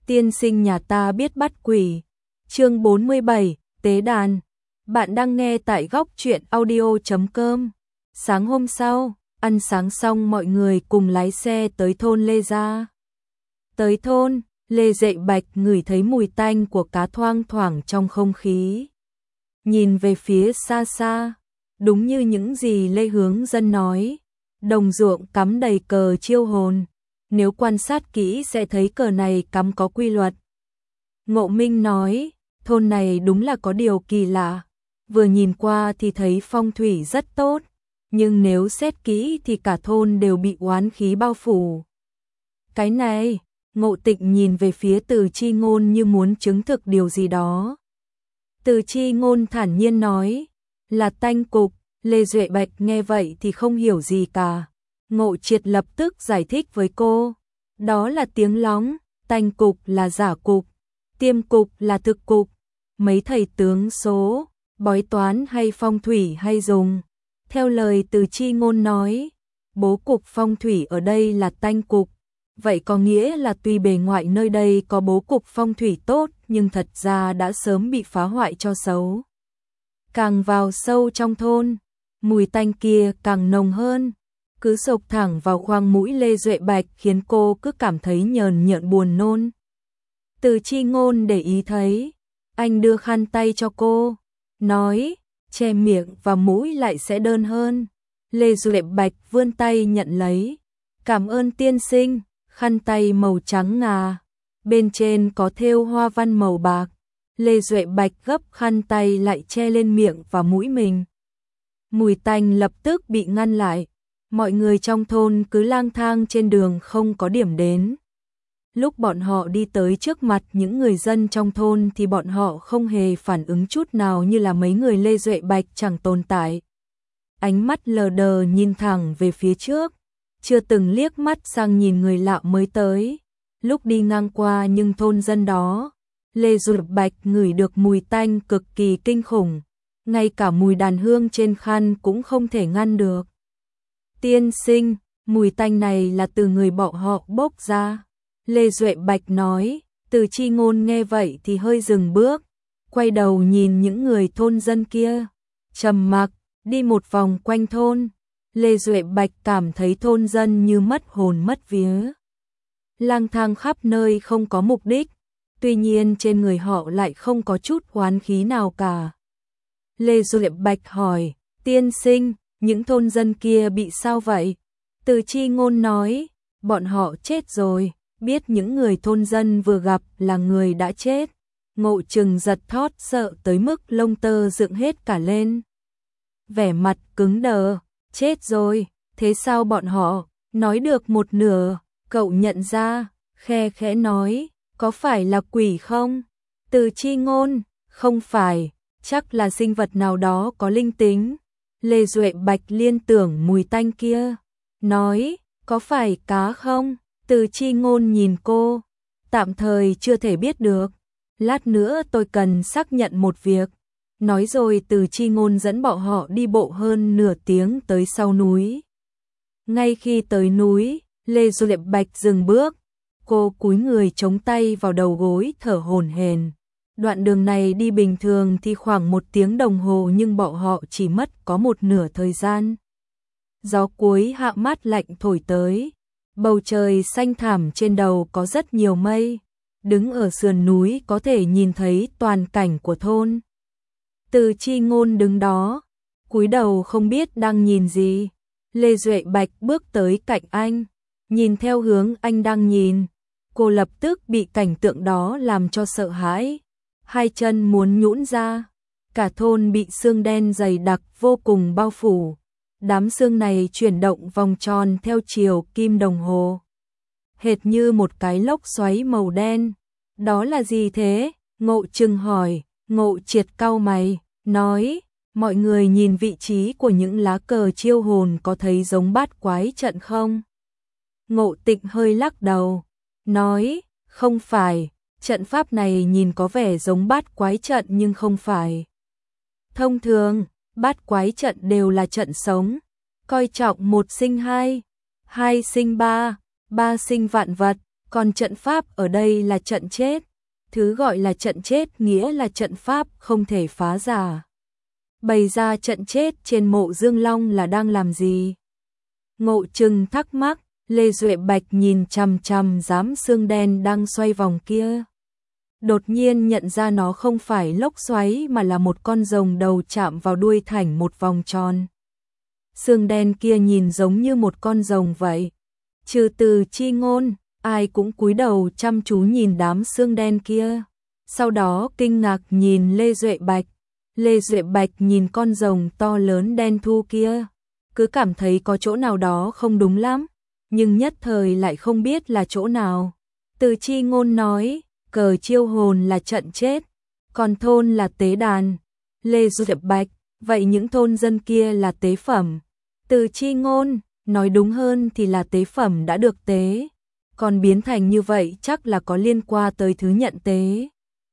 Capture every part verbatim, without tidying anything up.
Tiên sinh nhà ta biết bắt quỷ. Chương bốn mươi bảy, Tế đàn. Bạn đang nghe tại góc truyện audio chấm com. Sáng hôm sau, ăn sáng xong mọi người cùng lái xe tới thôn Lê Gia. Tới thôn, Lê Dậy Bạch ngửi thấy mùi tanh của cá thoang thoảng trong không khí. Nhìn về phía xa xa, đúng như những gì Lê Hướng Dân nói, đồng ruộng cắm đầy cờ chiêu hồn. Nếu quan sát kỹ sẽ thấy cờ này cắm có quy luật. Ngộ Minh nói, thôn này đúng là có điều kỳ lạ. Vừa nhìn qua thì thấy phong thủy rất tốt, nhưng nếu xét kỹ thì cả thôn đều bị oán khí bao phủ. Cái này, Ngộ Tịnh nhìn về phía Từ Chi Ngôn như muốn chứng thực điều gì đó. Từ Chi Ngôn thản nhiên nói, là tanh cục. Lê Duệ Bạch nghe vậy thì không hiểu gì cả. Ngộ Triệt lập tức giải thích với cô, đó là tiếng lóng, tanh cục là giả cục, tiêm cục là thực cục. Mấy thầy tướng số, bói toán hay phong thủy hay dùng. Theo lời Từ Chi Ngôn nói, bố cục phong thủy ở đây là tanh cục. Vậy có nghĩa là tuy bề ngoại nơi đây có bố cục phong thủy tốt nhưng thật ra đã sớm bị phá hoại cho xấu. Càng vào sâu trong thôn, mùi tanh kia càng nồng hơn, cứ xộc thẳng vào khoang mũi Lê Duệ Bạch khiến cô cứ cảm thấy nhờn nhợn buồn nôn. Từ Chi Ngôn để ý thấy, anh đưa khăn tay cho cô, nói, che miệng và mũi lại sẽ đơn hơn. Lê Duệ Bạch vươn tay nhận lấy, cảm ơn tiên sinh, khăn tay màu trắng ngà, bên trên có thêu hoa văn màu bạc. Lê Duệ Bạch gấp khăn tay lại che lên miệng và mũi mình. Mùi tanh lập tức bị ngăn lại, mọi người trong thôn cứ lang thang trên đường không có điểm đến. Lúc bọn họ đi tới trước mặt những người dân trong thôn thì bọn họ không hề phản ứng chút nào, như là mấy người Lê Duệ Bạch chẳng tồn tại. Ánh mắt lờ đờ nhìn thẳng về phía trước, chưa từng liếc mắt sang nhìn người lạ mới tới. Lúc đi ngang qua những thôn dân đó, Lê Duệ Bạch ngửi được mùi tanh cực kỳ kinh khủng, ngay cả mùi đàn hương trên khăn cũng không thể ngăn được. Tiên sinh, mùi tanh này là từ người bọn họ bốc ra. Lê Duệ Bạch nói. Từ Chi Ngôn nghe vậy thì hơi dừng bước, quay đầu nhìn những người thôn dân kia, trầm mặc, đi một vòng quanh thôn. Lê Duệ Bạch cảm thấy thôn dân như mất hồn mất vía, lang thang khắp nơi không có mục đích, tuy nhiên trên người họ lại không có chút oán khí nào cả. Lê Duệ Bạch hỏi, tiên sinh, những thôn dân kia bị sao vậy? Từ Chi Ngôn nói, bọn họ chết rồi. Biết những người thôn dân vừa gặp là người đã chết, Ngộ Trừng giật thót sợ tới mức lông tơ dựng hết cả lên. Vẻ mặt cứng đờ, chết rồi, thế sao bọn họ? Nói được một nửa, cậu nhận ra, khe khẽ nói, có phải là quỷ không? Từ Chi Ngôn, không phải, chắc là sinh vật nào đó có linh tính. Lê Duệ Bạch liên tưởng mùi tanh kia, nói, có phải cá không? Từ Chi Ngôn nhìn cô, tạm thời chưa thể biết được, lát nữa tôi cần xác nhận một việc. Nói rồi Từ Chi Ngôn dẫn bọn họ đi bộ hơn nửa tiếng tới sau núi. Ngay khi tới núi, Lê Duệ Bạch dừng bước, cô cúi người chống tay vào đầu gối thở hổn hển. Đoạn đường này đi bình thường thì khoảng một tiếng đồng hồ nhưng bọn họ chỉ mất có một nửa thời gian. Gió cuối hạ mát lạnh thổi tới. Bầu trời xanh thẳm, trên đầu có rất nhiều mây, đứng ở sườn núi có thể nhìn thấy toàn cảnh của thôn. Từ Chi Ngôn đứng đó, cúi đầu không biết đang nhìn gì. Lê Duệ Bạch bước tới cạnh anh, nhìn theo hướng anh đang nhìn, cô lập tức bị cảnh tượng đó làm cho sợ hãi, hai chân muốn nhũn ra. Cả thôn bị sương đen dày đặc vô cùng bao phủ. Đám sương này chuyển động vòng tròn theo chiều kim đồng hồ, hệt như một cái lốc xoáy màu đen. Đó là gì thế? Ngộ Trừng hỏi. Ngộ Triệt cau mày, nói, mọi người nhìn vị trí của những lá cờ chiêu hồn có thấy giống bát quái trận không? Ngộ Tịnh hơi lắc đầu, nói, không phải, trận pháp này nhìn có vẻ giống bát quái trận nhưng không phải. Thông thường, bát quái trận đều là trận sống, coi trọng một sinh hai, hai sinh ba, ba sinh vạn vật, Còn trận pháp ở đây là trận chết. Thứ gọi là trận chết nghĩa là trận pháp không thể phá giả. Bày ra trận chết trên mộ Dương Long là đang làm gì? Ngộ Trừng thắc mắc, Lê Duệ Bạch nhìn chằm chằm đám xương đen đang xoay vòng kia. Đột nhiên nhận ra nó không phải lốc xoáy mà là một con rồng đầu chạm vào đuôi thành một vòng tròn. Xương đen kia nhìn giống như một con rồng vậy. Trừ Từ Chi Ngôn, ai cũng cúi đầu chăm chú nhìn đám xương đen kia. Sau đó kinh ngạc nhìn Lê Duệ Bạch. Lê Duệ Bạch nhìn con rồng to lớn đen thu kia. Cứ cảm thấy có chỗ nào đó không đúng lắm. Nhưng nhất thời lại không biết là chỗ nào. Từ Chi Ngôn nói, cờ chiêu hồn là trận chết. Còn thôn là tế đàn. Lê Duệ Bạch, vậy những thôn dân kia là tế phẩm. Từ Chi Ngôn, nói đúng hơn thì là tế phẩm đã được tế. Còn biến thành như vậy chắc là có liên quan tới thứ nhận tế.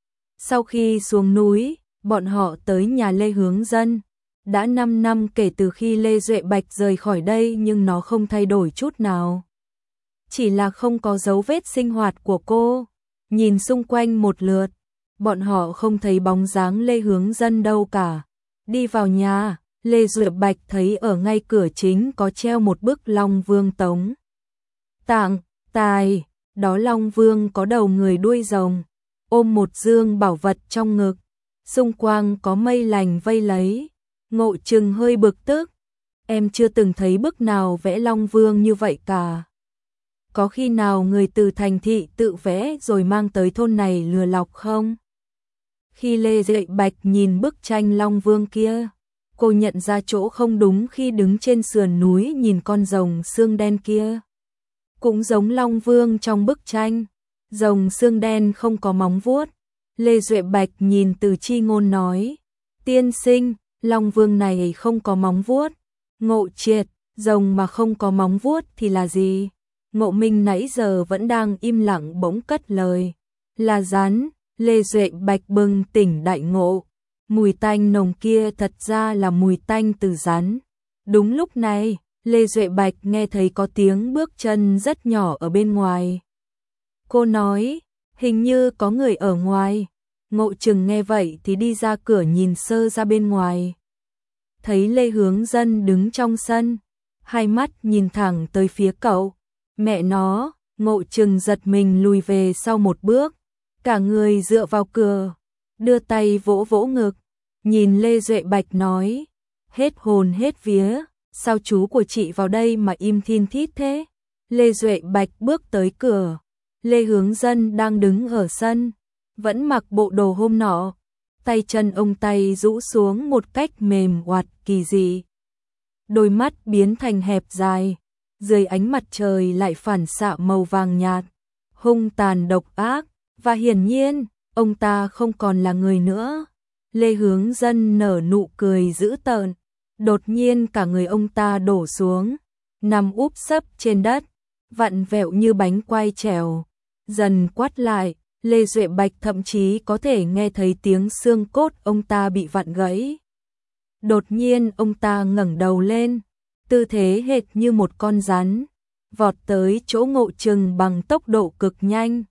Sau khi xuống núi, bọn họ tới nhà Lê Hướng Dân. Đã năm năm kể từ khi Lê Duệ Bạch rời khỏi đây nhưng nó không thay đổi chút nào. Chỉ là không có dấu vết sinh hoạt của cô. Nhìn xung quanh một lượt, bọn họ không thấy bóng dáng Lê Hướng Dân đâu cả. Đi vào nhà, Lê Duệ Bạch thấy ở ngay cửa chính có treo một bức Long Vương tống tặng tài, đó Long Vương có đầu người đuôi rồng, ôm một dương bảo vật trong ngực, xung quanh có mây lành vây lấy. Ngộ Trừng hơi bực tức, em chưa từng thấy bức nào vẽ Long Vương như vậy cả. Có khi nào người từ thành thị tự vẽ rồi mang tới thôn này lừa lọc không? Khi Lê Duệ Bạch nhìn bức tranh Long Vương kia, cô nhận ra chỗ không đúng khi đứng trên sườn núi nhìn con rồng xương đen kia. Cũng giống Long Vương trong bức tranh, rồng xương đen không có móng vuốt. Lê Duệ Bạch nhìn Từ Chi Ngôn nói, tiên sinh, Long Vương này không có móng vuốt. Ngộ Triệt, rồng mà không có móng vuốt thì là gì? Ngộ Minh nãy giờ vẫn đang im lặng bỗng cất lời, là rắn. Lê Duệ Bạch bừng tỉnh đại ngộ, mùi tanh nồng kia thật ra là mùi tanh từ rắn. Đúng lúc này, Lê Duệ Bạch nghe thấy có tiếng bước chân rất nhỏ ở bên ngoài. Cô nói, hình như có người ở ngoài. Ngộ Trừng nghe vậy thì đi ra cửa nhìn sơ ra bên ngoài. Thấy Lê Hướng Dân đứng trong sân, hai mắt nhìn thẳng tới phía cậu. Mẹ nó, Ngộ Trừng giật mình lùi về sau một bước, cả người dựa vào cửa, đưa tay vỗ vỗ ngực, nhìn Lê Duệ Bạch nói, hết hồn hết vía, sao chú của chị vào đây mà im thin thít thế? Lê Duệ Bạch bước tới cửa, Lê Hướng Dân đang đứng ở sân, vẫn mặc bộ đồ hôm nọ, tay chân ông tay rũ xuống một cách mềm oặt kỳ dị. Đôi mắt biến thành hẹp dài, dưới ánh mặt trời lại phản xạ màu vàng nhạt, hung tàn độc ác, và hiển nhiên, ông ta không còn là người nữa. Lê Hướng Dân nở nụ cười dữ tợn, đột nhiên cả người ông ta đổ xuống, nằm úp sấp trên đất, vặn vẹo như bánh quay trèo. Dần quát lại, Lê Duệ Bạch thậm chí có thể nghe thấy tiếng xương cốt ông ta bị vặn gãy. Đột nhiên ông ta ngẩng đầu lên, tư thế hệt như một con rắn, vọt tới chỗ Ngộ Trừng bằng tốc độ cực nhanh.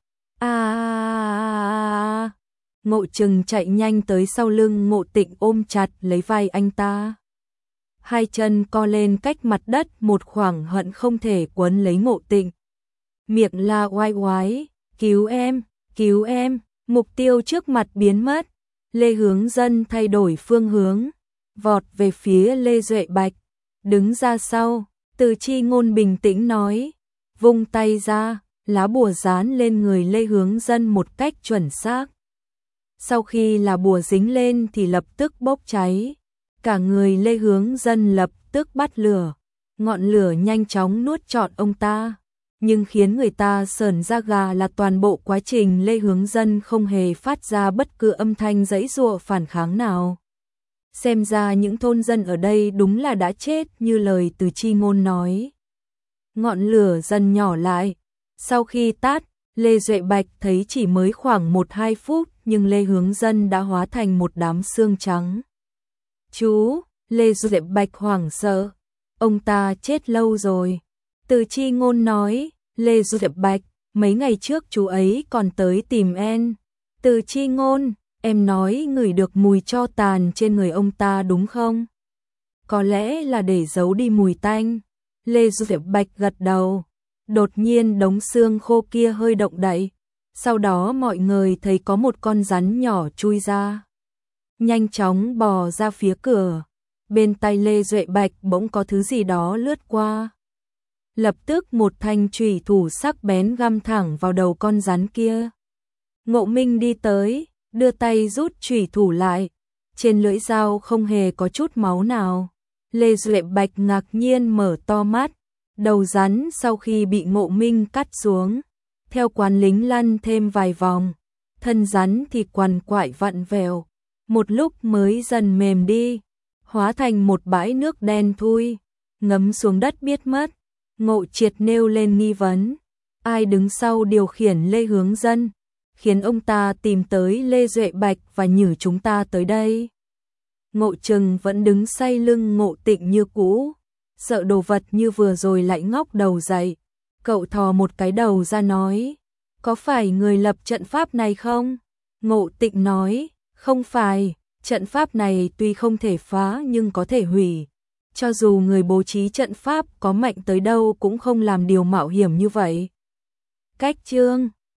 À! Ngộ Trừng chạy nhanh tới sau lưng Ngộ Tịnh ôm chặt lấy vai anh ta. Hai chân co lên cách mặt đất một khoảng hận không thể quấn lấy Ngộ Tịnh. Miệng la oai oái, cứu em, cứu em, mục tiêu trước mặt biến mất. Lê Hướng Dân thay đổi phương hướng, vọt về phía Lê Duệ Bạch, đứng ra sau. Từ Chi Ngôn bình tĩnh nói, vung tay ra, lá bùa dán lên người Lê Hướng Dân một cách chuẩn xác. Sau khi lá bùa dính lên thì lập tức bốc cháy, cả người Lê Hướng Dân lập tức bắt lửa, ngọn lửa nhanh chóng nuốt trọn ông ta. Nhưng khiến người ta sởn da gà là toàn bộ quá trình Lê Hướng Dân không hề phát ra bất cứ âm thanh giãy giụa phản kháng nào. Xem ra những thôn dân ở đây đúng là đã chết như lời Từ Chi Ngôn nói. Ngọn lửa dần nhỏ lại, sau khi tắt, Lê Duệ Bạch thấy chỉ mới khoảng một hai phút nhưng Lê Hướng Dân đã hóa thành một đám xương trắng. Chú, Lê Duệ Bạch hoảng sợ, ông ta chết lâu rồi. Từ Chi Ngôn nói, Lê Duệ Bạch, mấy ngày trước chú ấy còn tới tìm em. Từ Chi Ngôn, em nói ngửi được mùi tro tàn trên người ông ta đúng không? Có lẽ là để giấu đi mùi tanh. Lê Diệp Bạch gật đầu. Đột nhiên đống xương khô kia hơi động đậy. Sau đó mọi người thấy có một con rắn nhỏ chui ra. Nhanh chóng bò ra phía cửa. Bên tay Lê Duệ Bạch bỗng có thứ gì đó lướt qua. Lập tức một thanh chùy thủ sắc bén găm thẳng vào đầu con rắn kia. Ngộ Minh đi tới, đưa tay rút chùy thủ lại. Trên lưỡi dao không hề có chút máu nào. Lê Duệ Bạch ngạc nhiên mở to mắt. Đầu rắn sau khi bị Ngộ Minh cắt xuống, theo quán lính lăn thêm vài vòng, thân rắn thì quằn quại vặn vẹo, một lúc mới dần mềm đi, hóa thành một bãi nước đen thui, ngấm xuống đất biết mất. Ngộ Triệt nêu lên nghi vấn, ai đứng sau điều khiển Lê Hướng Dân, khiến ông ta tìm tới Lê Duệ Bạch và nhử chúng ta tới đây. Ngộ Trừng vẫn đứng say lưng Ngộ Tịnh như cũ, sợ đồ vật như vừa rồi lại ngóc đầu dậy. Cậu thò một cái đầu ra nói, có phải người lập trận pháp này không? Ngộ Tịnh nói, không phải, trận pháp này tuy không thể phá nhưng có thể hủy. Cho dù người bố trí trận pháp có mạnh tới đâu cũng không làm điều mạo hiểm như vậy. Cách chương